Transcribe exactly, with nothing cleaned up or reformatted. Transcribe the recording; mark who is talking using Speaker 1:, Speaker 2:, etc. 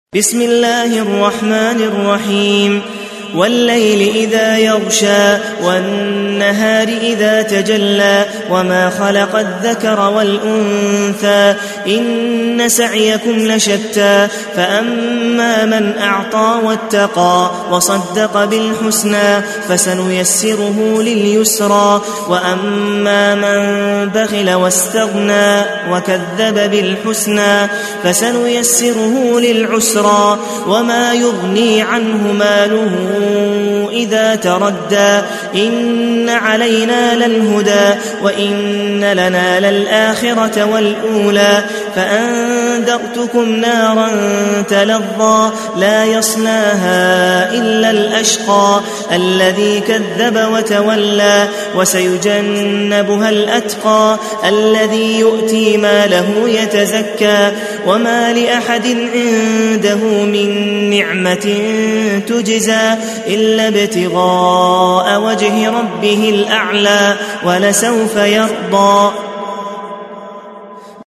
Speaker 1: بسم الله الرحمن الرحيم والليل إذا يغشى والنهار إذا تجلى وما خلق الذكر والأنثى إن سعيكم لشتى فأما من أعطى واتقى وصدق بالحسنى فسنيسره لليسرى وأما من بخل واستغنى وكذب بالحسنى فسنيسره للعسرى وما يغني عنه ماله إذا تردى إن علينا للهدى وإن لنا للآخرة والأولى فأنذرتكم نارا تلظى لا يصلاها إلا الأشقى الذي كذب وتولى وسيجنبها الأتقى الذي يؤتي ماله يتزكى وما لأحد عنده من نعمة تجزى إلا ابتغاء وجه ربه الأعلى ولسوف يرضى.